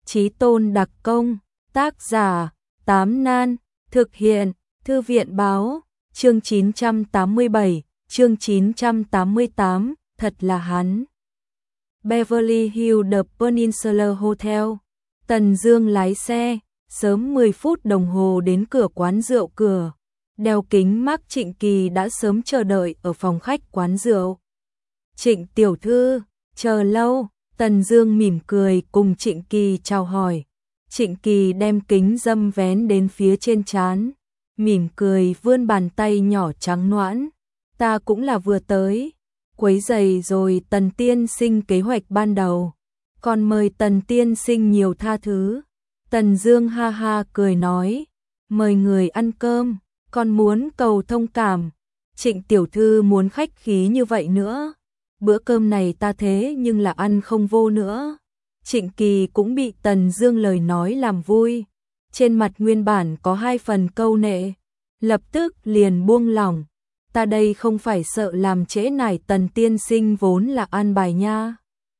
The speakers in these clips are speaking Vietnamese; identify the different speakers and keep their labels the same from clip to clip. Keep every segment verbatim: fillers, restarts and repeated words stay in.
Speaker 1: Chí Tôn đặc công, tác giả, Tám Nan, thực hiện, Thư viện báo, chương chín trăm tám mươi bảy, chương chín trăm tám mươi tám, thật là hắn. Beverly Hills The Peninsula Hotel. Tần Dương lái xe, sớm mười phút đồng hồ đến cửa quán rượu cửa. Đeo kính mắt Trịnh Kỳ đã sớm chờ đợi ở phòng khách quán rượu. Trịnh tiểu thư, chờ lâu. Tần Dương mỉm cười cùng Trịnh Kỳ chào hỏi. Trịnh Kỳ đem kính dâm vén đến phía trên trán, mỉm cười vươn bàn tay nhỏ trắng nõn. Ta cũng là vừa tới, quấy rầy rồi. Tần tiên sinh kế hoạch ban đầu, còn mời Tần tiên sinh nhiều tha thứ. Tần Dương ha ha cười nói, mời người ăn cơm, còn muốn cầu thông cảm. Trịnh tiểu thư muốn khách khí như vậy nữa, bữa cơm này ta thế nhưng là ăn không vô nữa. Trịnh Kỳ cũng bị Tần Dương lời nói làm vui, trên mặt nguyên bản có hai phần câu nệ, lập tức liền buông lỏng. Ta đây không phải sợ làm trễ nải Tần tiên sinh vốn là an bài nha.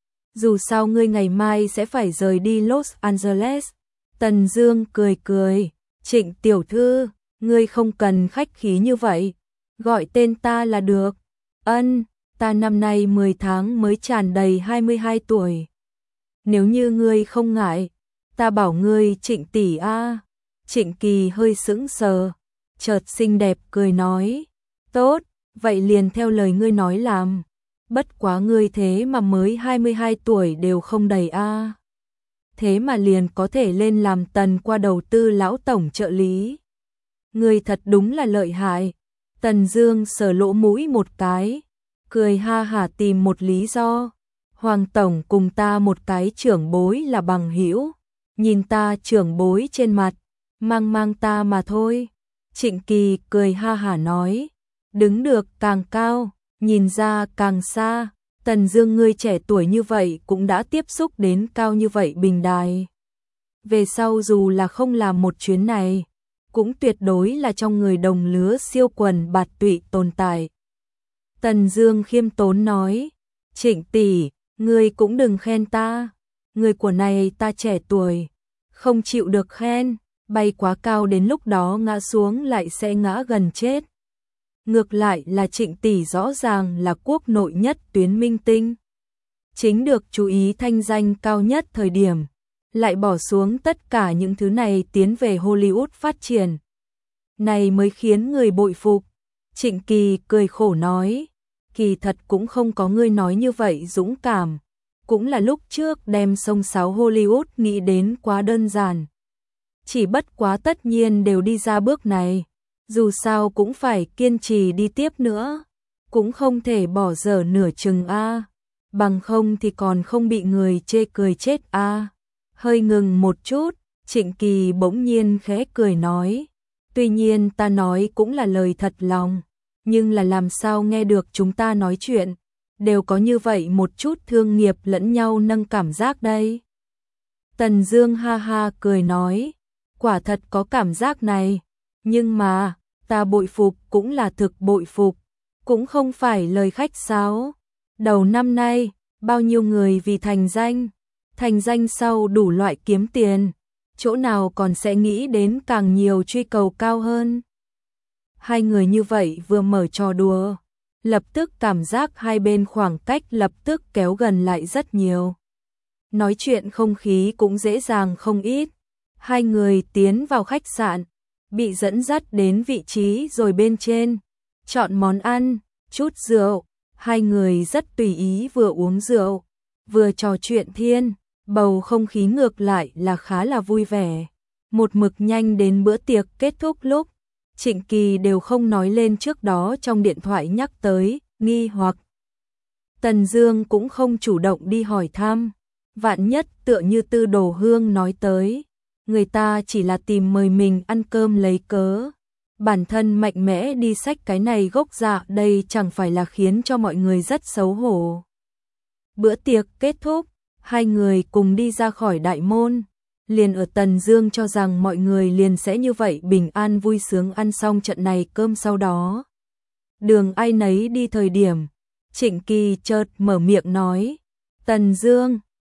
Speaker 1: Dù sao ngươi ngày mai sẽ phải rời đi Los Angeles. Tần Dương cười cười, Trịnh tiểu thư, ngươi không cần khách khí như vậy, gọi tên ta là được. Ân, ta năm nay mười tháng mới tròn đầy hai mươi hai tuổi. Nếu như ngươi không ngại, ta bảo ngươi Trịnh tỷ a. Trịnh Kỳ hơi sững sờ, chợt xinh đẹp cười nói, tốt, vậy liền theo lời ngươi nói làm. Bất quá ngươi thế mà mới hai mươi hai tuổi đều không đầy a. Thế mà liền có thể lên làm Tần qua đầu tư lão tổng trợ lý. Ngươi thật đúng là lợi hại. Tần Dương sờ lỗ mũi một cái, cười ha hả tìm một lý do. Hoàng tổng cùng ta một cái trưởng bối là bằng hữu, nhìn ta trưởng bối trên mặt, mang mang ta mà thôi. Trịnh Kỳ cười ha hả nói, đứng được càng cao, nhìn ra càng xa. Tần Dương ngươi trẻ tuổi như vậy cũng đã tiếp xúc đến cao như vậy bình đài. Về sau dù là không làm một chuyến này, cũng tuyệt đối là trong người đồng lứa siêu quần bạt tụy tồn tại. Tần Dương khiêm tốn nói, Trịnh tỷ, ngươi cũng đừng khen ta, người của này ta trẻ tuổi, không chịu được khen, bay quá cao đến lúc đó ngã xuống lại sẽ ngã gần chết. Ngược lại là Trịnh tỷ rõ ràng là quốc nội nhất tuyến minh tinh, chính được chú ý thanh danh cao nhất thời điểm, lại bỏ xuống tất cả những thứ này tiến về Hollywood phát triển. Này mới khiến người bội phục. Trịnh Kỳ cười khổ nói, kỳ thật cũng không có ngươi nói như vậy dũng cảm, cũng là lúc trước đem sông sáo Hollywood nghĩ đến quá đơn giản. Chỉ bất quá tất nhiên đều đi ra bước này, dù sao cũng phải kiên trì đi tiếp nữa, cũng không thể bỏ dở nửa chừng a, bằng không thì còn không bị người chê cười chết a. Hơi ngừng một chút, Trịnh Kỳ bỗng nhiên khẽ cười nói, tuy nhiên ta nói cũng là lời thật lòng, nhưng là làm sao nghe được chúng ta nói chuyện, đều có như vậy một chút thương nghiệp lẫn nhau nâng cảm giác đây. Tần Dương ha ha cười nói, quả thật có cảm giác này, nhưng mà, ta bội phục cũng là thực bội phục, cũng không phải lời khách sáo. Đầu năm nay, bao nhiêu người vì thành danh, thành danh sau đủ loại kiếm tiền, chỗ nào còn sẽ nghĩ đến càng nhiều truy cầu cao hơn. Hai người như vậy vừa mở trò đùa, lập tức cảm giác hai bên khoảng cách lập tức kéo gần lại rất nhiều. Nói chuyện không khí cũng dễ dàng không ít. Hai người tiến vào khách sạn, bị dẫn dắt đến vị trí rồi bên trên, chọn món ăn, chút rượu, hai người rất tùy ý vừa uống rượu, vừa trò chuyện thiên, bầu không khí ngược lại là khá là vui vẻ. Một mực nhanh đến bữa tiệc kết thúc lúc, Trịnh Kỳ đều không nói lên trước đó trong điện thoại nhắc tới, nghi hoặc. Tần Dương cũng không chủ động đi hỏi thăm, vạn nhất tựa như Tư Đồ Hương nói tới, người ta chỉ là tìm mời mình ăn cơm lấy cớ. Bản thân mạnh mẽ đi xách cái này gốc dạ đây chẳng phải là khiến cho mọi người rất xấu hổ. Bữa tiệc kết thúc, hai người cùng đi ra khỏi đại môn. Liền ở Tần Dương cho rằng mọi người liền sẽ như vậy bình an vui sướng ăn xong trận này cơm sau đó. Đường ai nấy đi thời điểm, Trịnh Kỳ chợt mở miệng nói, Tần Dương,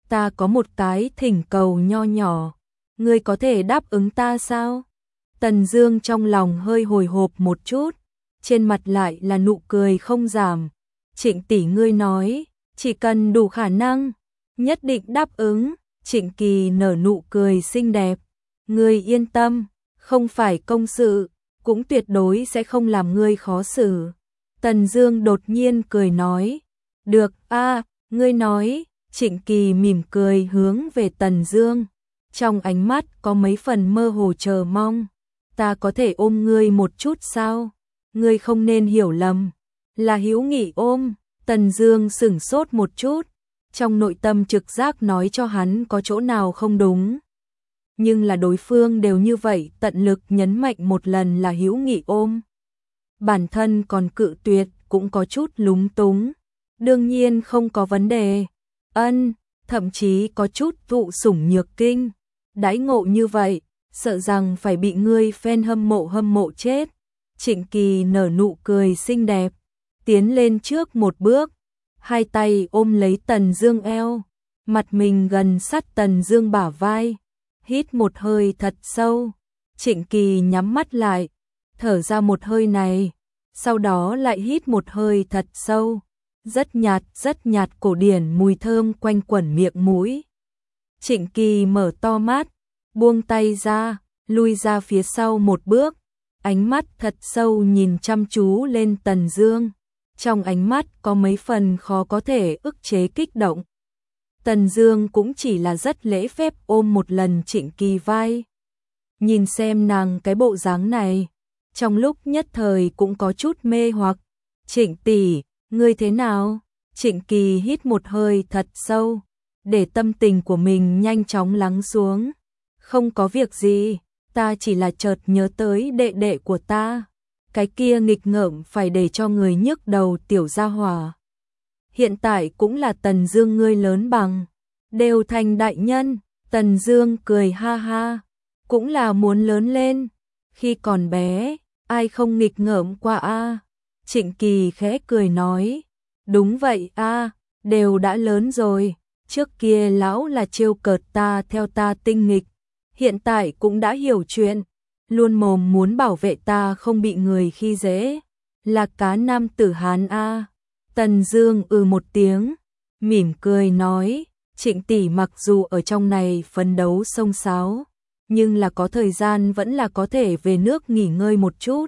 Speaker 1: ta có một cái thỉnh cầu nho nhỏ, ngươi có thể đáp ứng ta sao? Tần Dương trong lòng hơi hồi hộp một chút, trên mặt lại là nụ cười không giảm. Trịnh tỷ ngươi nói, chỉ cần đủ khả năng, nhất định đáp ứng. Trịnh Kỳ nở nụ cười xinh đẹp, ngươi yên tâm, không phải công sự, cũng tuyệt đối sẽ không làm ngươi khó xử. Tần Dương đột nhiên cười nói, được a, ngươi nói. Trịnh Kỳ mỉm cười hướng về Tần Dương, trong ánh mắt có mấy phần mơ hồ chờ mong. Ta có thể ôm ngươi một chút sao? Ngươi không nên hiểu lầm, là hữu nghị ôm. Tần Dương sững sốt một chút, trong nội tâm trực giác nói cho hắn có chỗ nào không đúng. Nhưng là đối phương đều như vậy tận lực nhấn mạnh một lần là hữu nghị ôm. Bản thân còn cự tuyệt cũng có chút lúng túng. Đương nhiên không có vấn đề. Ân, thậm chí có chút thụ sủng nhược kinh. Đãi ngộ như vậy, sợ rằng phải bị ngươi fan hâm mộ hâm mộ chết. Trịnh Kỳ nở nụ cười xinh đẹp, tiến lên trước một bước, hai tay ôm lấy Tần Dương eo, mặt mình gần sát Tần Dương bả vai, hít một hơi thật sâu. Trịnh Kỳ nhắm mắt lại, thở ra một hơi này, sau đó lại hít một hơi thật sâu. Rất nhạt, rất nhạt cổ điển mùi thơm quanh quẩn miệng mũi. Trịnh Kỳ mở to mắt, buông tay ra, lui ra phía sau một bước, ánh mắt thật sâu nhìn chăm chú lên Tần Dương. Trong ánh mắt có mấy phần khó có thể ức chế kích động. Tần Dương cũng chỉ là rất lễ phép ôm một lần Trịnh Kỳ vai. Nhìn xem nàng cái bộ dáng này, trong lúc nhất thời cũng có chút mê hoặc. Trịnh tỷ, ngươi thế nào? Trịnh Kỳ hít một hơi thật sâu, để tâm tình của mình nhanh chóng lắng xuống. Không có việc gì, ta chỉ là chợt nhớ tới đệ đệ của ta. Cái kia nghịch ngợm phải để cho người nhức đầu tiểu gia hỏa. Hiện tại cũng là Tần Dương ngươi lớn bằng, đều thành đại nhân. Tần Dương cười ha ha, cũng là muốn lớn lên. Khi còn bé, ai không nghịch ngợm qua a? Trịnh Kỳ khẽ cười nói, đúng vậy a, đều đã lớn rồi. Trước kia lão là trêu cợt ta theo ta tinh nghịch, hiện tại cũng đã hiểu chuyện, luôn mồm muốn bảo vệ ta không bị người khi dễ. Là cá nam tử Hán a. Tần Dương ừ một tiếng, mỉm cười nói, Trịnh tỷ mặc dù ở trong này phấn đấu xông xáo, nhưng là có thời gian vẫn là có thể về nước nghỉ ngơi một chút.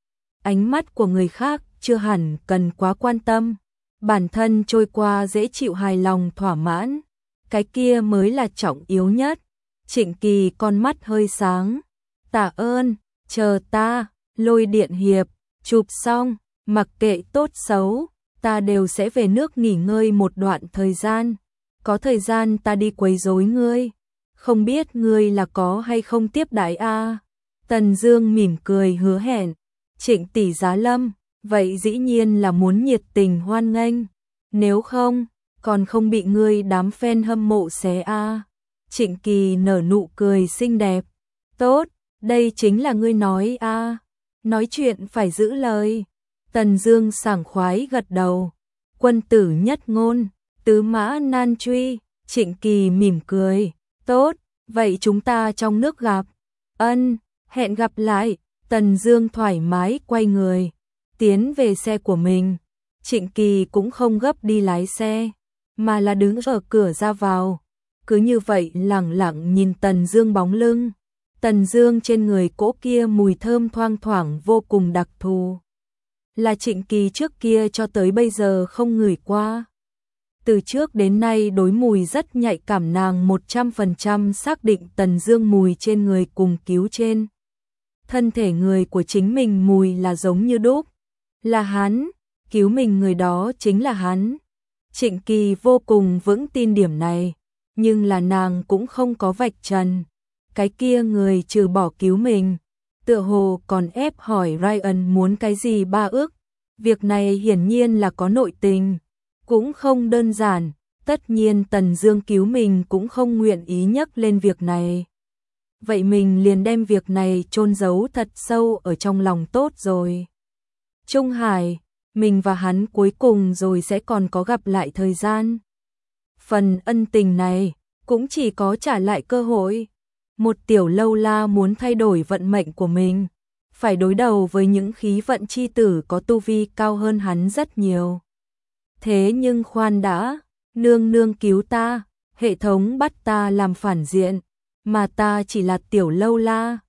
Speaker 1: Ánh mắt của người khác chưa hẳn cần quá quan tâm, bản thân trôi qua dễ chịu hài lòng thỏa mãn, cái kia mới là trọng yếu nhất. Trịnh Kỳ con mắt hơi sáng, tạ ơn, chờ ta, Lôi Điện hiệp, chụp xong, mặc kệ tốt xấu, ta đều sẽ về nước nghỉ ngơi một đoạn thời gian, có thời gian ta đi quấy rối ngươi, không biết ngươi là có hay không tiếp đãi a? Tần Dương mỉm cười hứa hẹn, Trịnh tỷ giá lâm, vậy dĩ nhiên là muốn nhiệt tình hoan nghênh, nếu không, còn không bị ngươi đám fan hâm mộ xé a. Trịnh Kỳ nở nụ cười xinh đẹp, tốt, đây chính là ngươi nói a, nói chuyện phải giữ lời. Tần Dương sảng khoái gật đầu, quân tử nhất ngôn, tứ mã nan truy. Trịnh Kỳ mỉm cười, tốt, vậy chúng ta trong nước gặp. Ân, hẹn gặp lại. Tần Dương thoải mái quay người, tiến về xe của mình. Trịnh Kỳ cũng không gấp đi lái xe, mà là đứng ở cửa ra vào, cứ như vậy lẳng lặng nhìn Tần Dương bóng lưng. Tần Dương trên người cỗ kia mùi thơm thoang thoảng vô cùng đặc thù, là Trịnh Kỳ trước kia cho tới bây giờ không ngửi qua. Từ trước đến nay đối mùi rất nhạy cảm, nàng một trăm phần trăm xác định Tần Dương mùi trên người cùng cứu trên thân thể người của chính mình mùi là giống như đúc, là hắn, cứu mình người đó chính là hắn. Trịnh Kỳ vô cùng vững tin điểm này, nhưng là nàng cũng không có vạch trần. Cái kia người trừ bỏ cứu mình, tựa hồ còn ép hỏi Ryan muốn cái gì ba ước. Việc này hiển nhiên là có nội tình, cũng không đơn giản. Tất nhiên Tần Dương cứu mình cũng không nguyện ý nhắc lên việc này. Vậy mình liền đem việc này chôn giấu thật sâu ở trong lòng tốt rồi. Trung Hải, mình và hắn cuối cùng rồi sẽ còn có gặp lại thời gian. Phần ân tình này cũng chỉ có trả lại cơ hội. Một tiểu lâu la muốn thay đổi vận mệnh của mình, phải đối đầu với những khí vận chi tử có tu vi cao hơn hắn rất nhiều. Thế nhưng khoan đã, nương nương cứu ta, hệ thống bắt ta làm phản diện, mà ta chỉ là tiểu lâu la,